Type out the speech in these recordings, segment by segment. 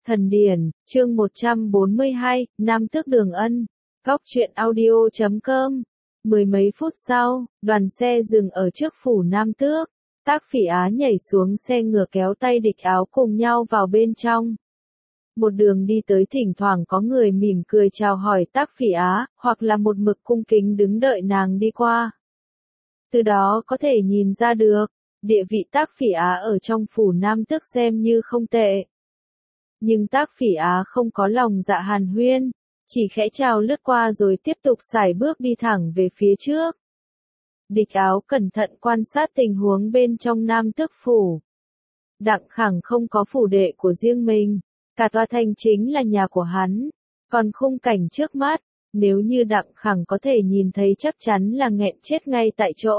Thần Điển, chương 142, Nam Tước Đường Ân, Góc truyện audio.com. Mười mấy phút sau, đoàn xe dừng ở trước phủ Nam Tước. Tác Phỉ Á nhảy xuống xe ngựa kéo tay Địch Áo cùng nhau vào bên trong. Một đường đi tới thỉnh thoảng có người mỉm cười chào hỏi Tác Phỉ Á, hoặc là một mực cung kính đứng đợi nàng đi qua. Từ đó có thể nhìn ra được, địa vị Tác Phỉ Á ở trong phủ Nam Tước xem như không tệ. Nhưng Tác Phỉ Á không có lòng dạ hàn huyên, chỉ khẽ chào lướt qua rồi tiếp tục sải bước đi thẳng về phía trước. Địch Áo cẩn thận quan sát tình huống bên trong Nam Tước phủ. Đặng Khẳng không có phủ đệ của riêng mình, cả tòa thành chính là nhà của hắn, còn khung cảnh trước mắt, nếu như Đặng Khẳng có thể nhìn thấy chắc chắn là nghẹn chết ngay tại chỗ.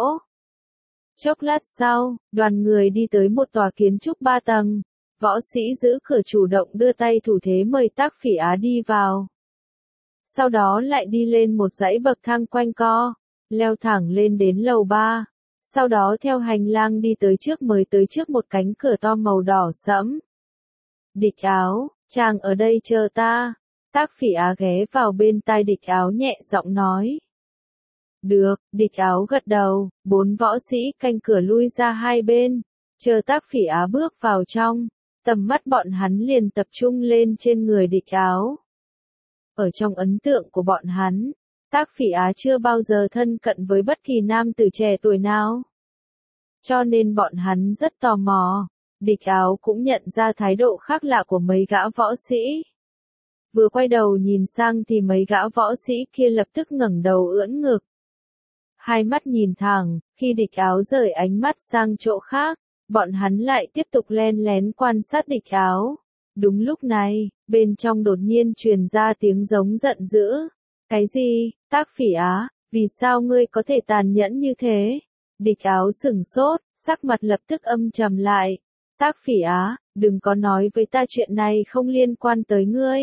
Chốc lát sau, đoàn người đi tới một tòa kiến trúc 3 tầng, võ sĩ giữ cửa chủ động đưa tay thủ thế mời Tác Phỉ Á đi vào. Sau đó lại đi lên một dãy bậc thang quanh co, leo thẳng lên đến lầu 3, sau đó theo hành lang đi tới trước mới tới trước một cánh cửa to màu đỏ sẫm. Địch Áo, chàng ở đây chờ ta. Tác Phỉ Á ghé vào bên tai Địch Áo nhẹ giọng nói. Được, Địch Áo gật đầu, 4 võ sĩ canh cửa lui ra hai bên, chờ Tác Phỉ Á bước vào trong, tầm mắt bọn hắn liền tập trung lên trên người Địch Áo. Ở trong ấn tượng của bọn hắn, Tác Phỉ Á chưa bao giờ thân cận với bất kỳ nam tử trẻ tuổi nào. Cho nên bọn hắn rất tò mò, Địch Áo cũng nhận ra thái độ khác lạ của mấy gã võ sĩ. Vừa quay đầu nhìn sang thì mấy gã võ sĩ kia lập tức ngẩng đầu ưỡn ngực. Hai mắt nhìn thẳng, khi Địch Áo rời ánh mắt sang chỗ khác, bọn hắn lại tiếp tục len lén quan sát Địch Áo. Đúng lúc này, bên trong đột nhiên truyền ra tiếng giống giận dữ. Cái gì, Tác Phỉ Á, vì sao ngươi có thể tàn nhẫn như thế? Địch Áo sửng sốt, sắc mặt lập tức âm trầm lại. Tác Phỉ Á, đừng có nói với ta chuyện này không liên quan tới ngươi.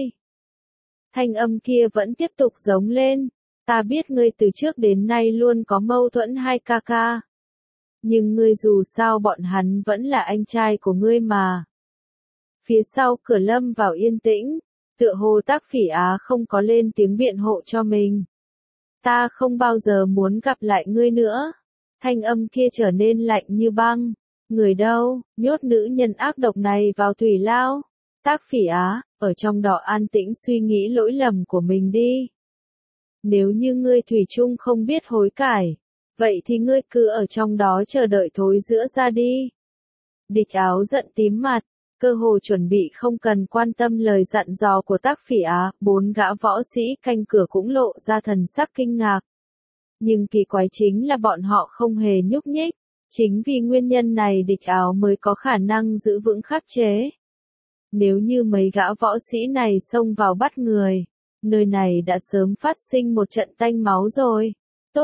Thanh âm kia vẫn tiếp tục giống lên. Ta biết ngươi từ trước đến nay luôn có mâu thuẫn hai ca ca. Nhưng ngươi dù sao bọn hắn vẫn là anh trai của ngươi mà. Phía sau cửa lâm vào yên tĩnh, tựa hồ Tác Phỉ Á không có lên tiếng biện hộ cho mình. Ta không bao giờ muốn gặp lại ngươi nữa. Thanh âm kia trở nên lạnh như băng. Người đâu, nhốt nữ nhân ác độc này vào thủy lao. Tác Phỉ Á, ở trong đó an tĩnh suy nghĩ lỗi lầm của mình đi. Nếu như ngươi thủy chung không biết hối cải, vậy thì ngươi cứ ở trong đó chờ đợi thối rữa ra đi. Địch Áo giận tím mặt, cơ hồ chuẩn bị không cần quan tâm lời dặn dò của Tác Phỉ Á, 4 gã võ sĩ canh cửa cũng lộ ra thần sắc kinh ngạc. Nhưng kỳ quái chính là bọn họ không hề nhúc nhích, chính vì nguyên nhân này Địch Áo mới có khả năng giữ vững khắc chế. Nếu như mấy gã võ sĩ này xông vào bắt người, nơi này đã sớm phát sinh một trận tanh máu rồi.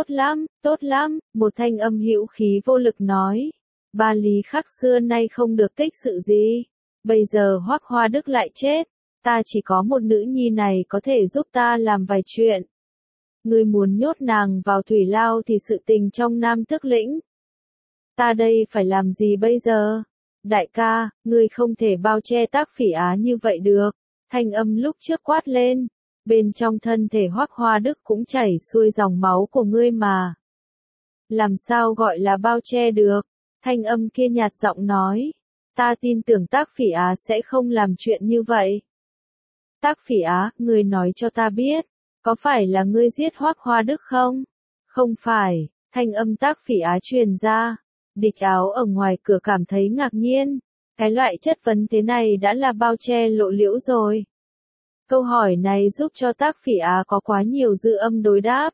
Tốt lắm, một thanh âm hữu khí vô lực nói. Ba Lý Khắc xưa nay không được tích sự gì. Bây giờ Hoắc Hoa Đức lại chết. Ta chỉ có một nữ nhi này có thể giúp ta làm vài chuyện. Ngươi muốn nhốt nàng vào thủy lao thì sự tình trong Nam Tước lĩnh. Ta đây phải làm gì bây giờ? Đại ca, ngươi không thể bao che Tác Phỉ Á như vậy được. Thanh âm lúc trước quát lên. Bên trong thân thể Hoắc Hoa Đức cũng chảy xuôi dòng máu của ngươi mà. Làm sao gọi là bao che được? Thanh âm kia nhạt giọng nói. Ta tin tưởng Tác Phỉ Á sẽ không làm chuyện như vậy. Tác Phỉ Á, ngươi nói cho ta biết, có phải là ngươi giết Hoắc Hoa Đức không? Không phải, thanh âm Tác Phỉ Á truyền ra. Địch Áo ở ngoài cửa cảm thấy ngạc nhiên. Cái loại chất vấn thế này đã là bao che lộ liễu rồi. Câu hỏi này giúp cho Tác Phỉ Á có quá nhiều dư âm đối đáp.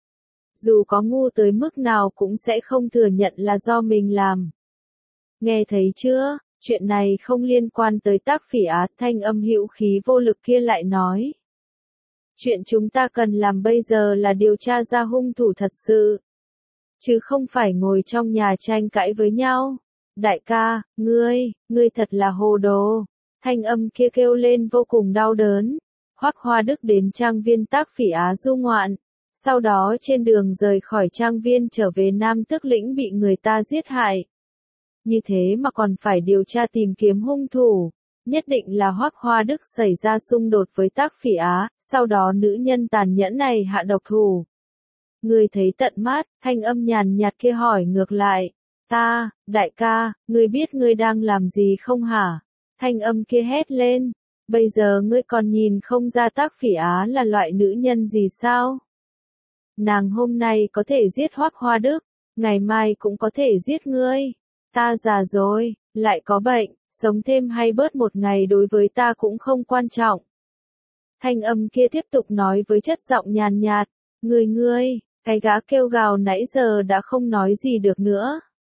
Dù có ngu tới mức nào cũng sẽ không thừa nhận là do mình làm. Nghe thấy chưa, chuyện này không liên quan tới Tác Phỉ Á, thanh âm hữu khí vô lực kia lại nói. Chuyện chúng ta cần làm bây giờ là điều tra ra hung thủ thật sự. Chứ không phải ngồi trong nhà tranh cãi với nhau. Đại ca, ngươi thật là hồ đồ. Thanh âm kia kêu lên vô cùng đau đớn. Hoắc Hoa Đức đến trang viên Tác Phỉ Á du ngoạn. Sau đó trên đường rời khỏi trang viên trở về Nam Tước lĩnh bị người ta giết hại. Như thế mà còn phải điều tra tìm kiếm hung thủ. nhất định là Hoắc Hoa Đức xảy ra xung đột với Tác Phỉ Á, sau đó nữ nhân tàn nhẫn này hạ độc thủ. Ngươi thấy tận mắt, thanh âm nhàn nhạt kia hỏi ngược lại. Đại ca, ngươi biết ngươi đang làm gì không hả? Thanh âm kia hét lên. Bây giờ ngươi còn nhìn không ra Tác Phỉ Á là loại nữ nhân gì sao? Nàng hôm nay có thể giết Hoắc Hoa Đức, ngày mai cũng có thể giết ngươi. Ta già rồi, lại có bệnh, sống thêm hay bớt một ngày đối với ta cũng không quan trọng. Thanh âm kia tiếp tục nói với chất giọng nhàn nhạt. Ngươi, cái gã kêu gào nãy giờ đã không nói gì được nữa.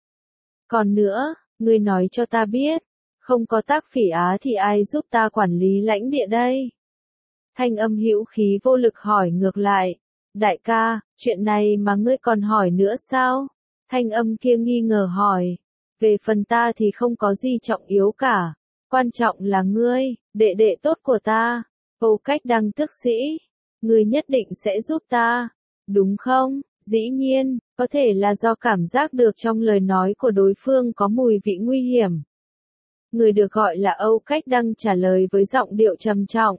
Còn nữa, ngươi nói cho ta biết, không có Tác Phỉ Á thì ai giúp ta quản lý lãnh địa đây? Thanh âm hữu khí vô lực hỏi ngược lại. Đại ca, chuyện này mà ngươi còn hỏi nữa sao? Thanh âm kia nghi ngờ hỏi. Về phần ta thì không có gì trọng yếu cả. Quan trọng là ngươi, đệ đệ tốt của ta. Âu Cách Đăng tức sĩ. Ngươi nhất định sẽ giúp ta. Đúng không? Dĩ nhiên, có thể là do cảm giác được trong lời nói của đối phương có mùi vị nguy hiểm. Người được gọi là Âu Cách Đăng trả lời với giọng điệu trầm trọng.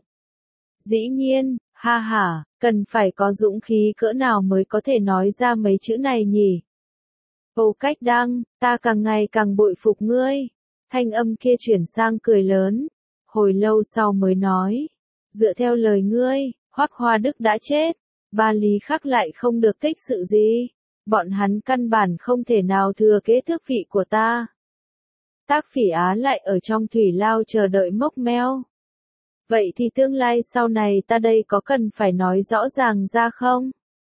Dĩ nhiên, ha ha, cần phải có dũng khí cỡ nào mới có thể nói ra mấy chữ này nhỉ? Âu Cách Đăng, ta càng ngày càng bội phục ngươi. Thanh âm kia chuyển sang cười lớn. Hồi lâu sau mới nói. Dựa theo lời ngươi, Hoắc Hoa Đức đã chết. Ba Lý Khắc lại không được tích sự gì. Bọn hắn căn bản không thể nào thừa kế tước vị của ta. Tác Phỉ Á lại ở trong thủy lao chờ đợi mốc meo. Vậy thì tương lai sau này ta đây có cần phải nói rõ ràng ra không?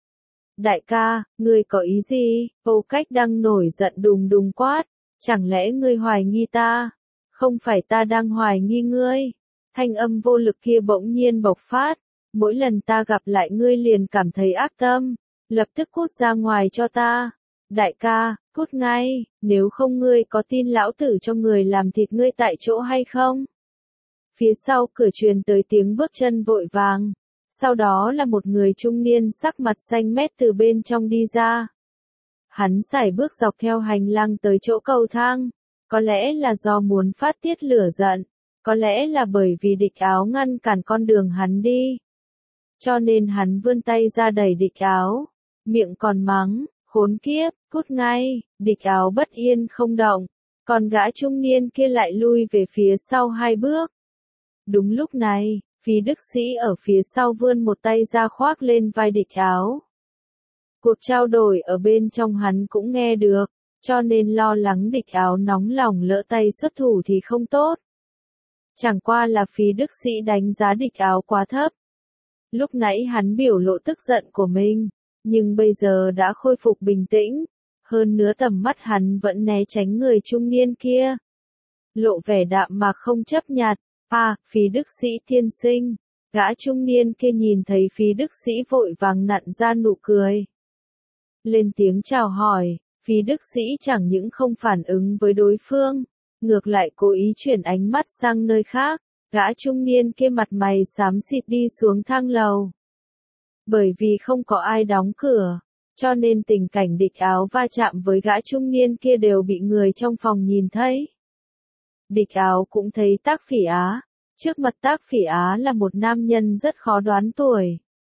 Đại ca, ngươi có ý gì? Âu Cách Đăng nổi giận đùng đùng quát. Chẳng lẽ ngươi hoài nghi ta? Không phải ta đang hoài nghi ngươi. Thanh âm vô lực kia bỗng nhiên bộc phát. Mỗi lần ta gặp lại ngươi liền cảm thấy ác tâm. Lập tức cút ra ngoài cho ta. Đại ca, cút ngay, nếu không ngươi có tin lão tử cho người làm thịt ngươi tại chỗ hay không? Phía sau cửa truyền tới tiếng bước chân vội vàng. Sau đó là một người trung niên sắc mặt xanh mét từ bên trong đi ra. Hắn sải bước dọc theo hành lang tới chỗ cầu thang. Có lẽ là do muốn phát tiết lửa giận. Có lẽ là bởi vì Địch Áo ngăn cản con đường hắn đi. Cho nên hắn vươn tay ra đẩy Địch Áo. Miệng còn mắng, khốn kiếp, cút ngay. Địch Áo bất yên không động. Còn gã trung niên kia lại lui về phía sau 2 bước. Đúng lúc này, Phí Đức Sĩ ở phía sau vươn một tay ra khoác lên vai Địch Áo. Cuộc trao đổi ở bên trong hắn cũng nghe được, cho nên lo lắng Địch Áo nóng lòng lỡ tay xuất thủ thì không tốt. Chẳng qua là Phí Đức Sĩ đánh giá Địch Áo quá thấp. Lúc nãy hắn biểu lộ tức giận của mình, nhưng bây giờ đã khôi phục bình tĩnh. Hơn nữa tầm mắt hắn vẫn né tránh người trung niên kia. Lộ vẻ đạm mạc không chấp nhặt. Phí Đức Sĩ tiên sinh. Gã trung niên kia nhìn thấy Phí Đức Sĩ vội vàng nặn ra nụ cười. Lên tiếng chào hỏi, Phí Đức Sĩ chẳng những không phản ứng với đối phương, ngược lại cố ý chuyển ánh mắt sang nơi khác. Gã trung niên kia mặt mày xám xịt đi xuống thang lầu. Bởi vì không có ai đóng cửa, cho nên tình cảnh Địch Áo va chạm với gã trung niên kia đều bị người trong phòng nhìn thấy. Địch Áo cũng thấy Tác Phỉ Á. Trước mặt Tác Phỉ Á là một nam nhân rất khó đoán tuổi.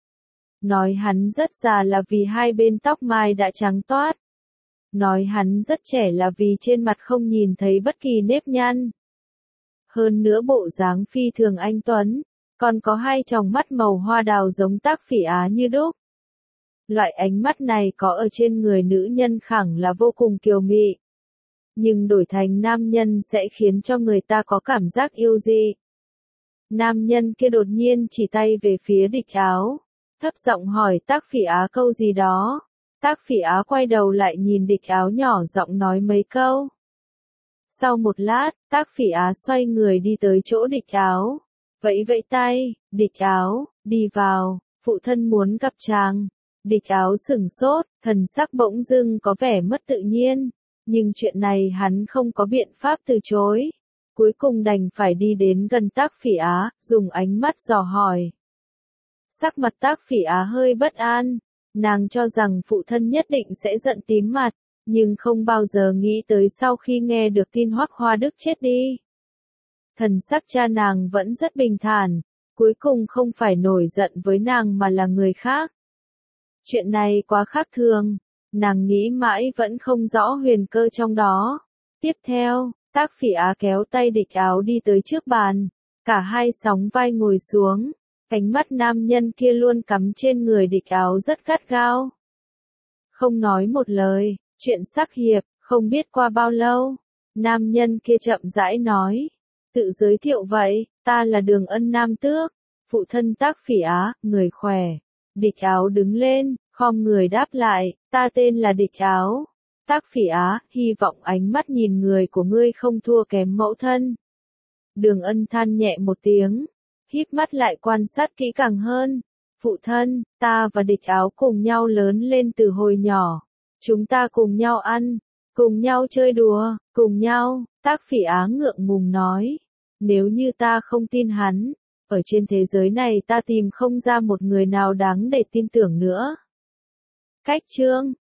Nói hắn rất già là vì hai bên tóc mai đã trắng toát. Nói hắn rất trẻ là vì trên mặt không nhìn thấy bất kỳ nếp nhăn. Hơn nữa bộ dáng phi thường anh tuấn, còn có 2 tròng mắt màu hoa đào giống Tác Phỉ Á như đúc. Loại ánh mắt này có ở trên người nữ nhân khẳng là vô cùng kiều mị. Nhưng đổi thành nam nhân sẽ khiến cho người ta có cảm giác yêu dị. Nam nhân kia đột nhiên chỉ tay về phía Địch Áo, thấp giọng hỏi Tác Phỉ Á câu gì đó. Tác Phỉ Á quay đầu lại nhìn Địch Áo nhỏ giọng nói mấy câu. Sau một lát, Tác Phỉ Á xoay người đi tới chỗ Địch Áo. Vẫy vẫy tay, Địch Áo, đi vào, phụ thân muốn gặp chàng. Địch Áo sửng sốt, thần sắc bỗng dưng có vẻ mất tự nhiên. Nhưng chuyện này hắn không có biện pháp từ chối. Cuối cùng đành phải đi đến gần Tác Phỉ Á, dùng ánh mắt dò hỏi. Sắc mặt Tác Phỉ Á hơi bất an. Nàng cho rằng phụ thân nhất định sẽ giận tím mặt, nhưng không bao giờ nghĩ tới sau khi nghe được tin Hoắc Hoa Đức chết đi. Thần sắc cha nàng vẫn rất bình thản, cuối cùng không phải nổi giận với nàng mà là người khác. Chuyện này quá khác thường, nàng nghĩ mãi vẫn không rõ huyền cơ trong đó. Tiếp theo, Tác Phỉ Á kéo tay Địch Áo đi tới trước bàn, cả hai sóng vai ngồi xuống, ánh mắt nam nhân kia luôn cắm trên người Địch Áo rất gắt gao. Không nói một lời, chuyện sắc hiệp, không biết qua bao lâu, nam nhân kia chậm rãi nói, tự giới thiệu vậy, ta là Đường Ân Nam Tước, phụ thân Tác Phỉ Á, người khỏe. Địch Áo đứng lên, khom người đáp lại, ta tên là Địch Áo. Tác Phỉ Á, hy vọng ánh mắt nhìn người của ngươi không thua kém mẫu thân. Đường Ân than nhẹ một tiếng, híp mắt lại quan sát kỹ càng hơn. Phụ thân, ta và Địch Áo cùng nhau lớn lên từ hồi nhỏ. Chúng ta cùng nhau ăn, cùng nhau chơi đùa, cùng nhau, Tác Phỉ Á ngượng ngùng nói. Nếu như ta không tin hắn, ở trên thế giới này ta tìm không ra một người nào đáng để tin tưởng nữa. Cách chương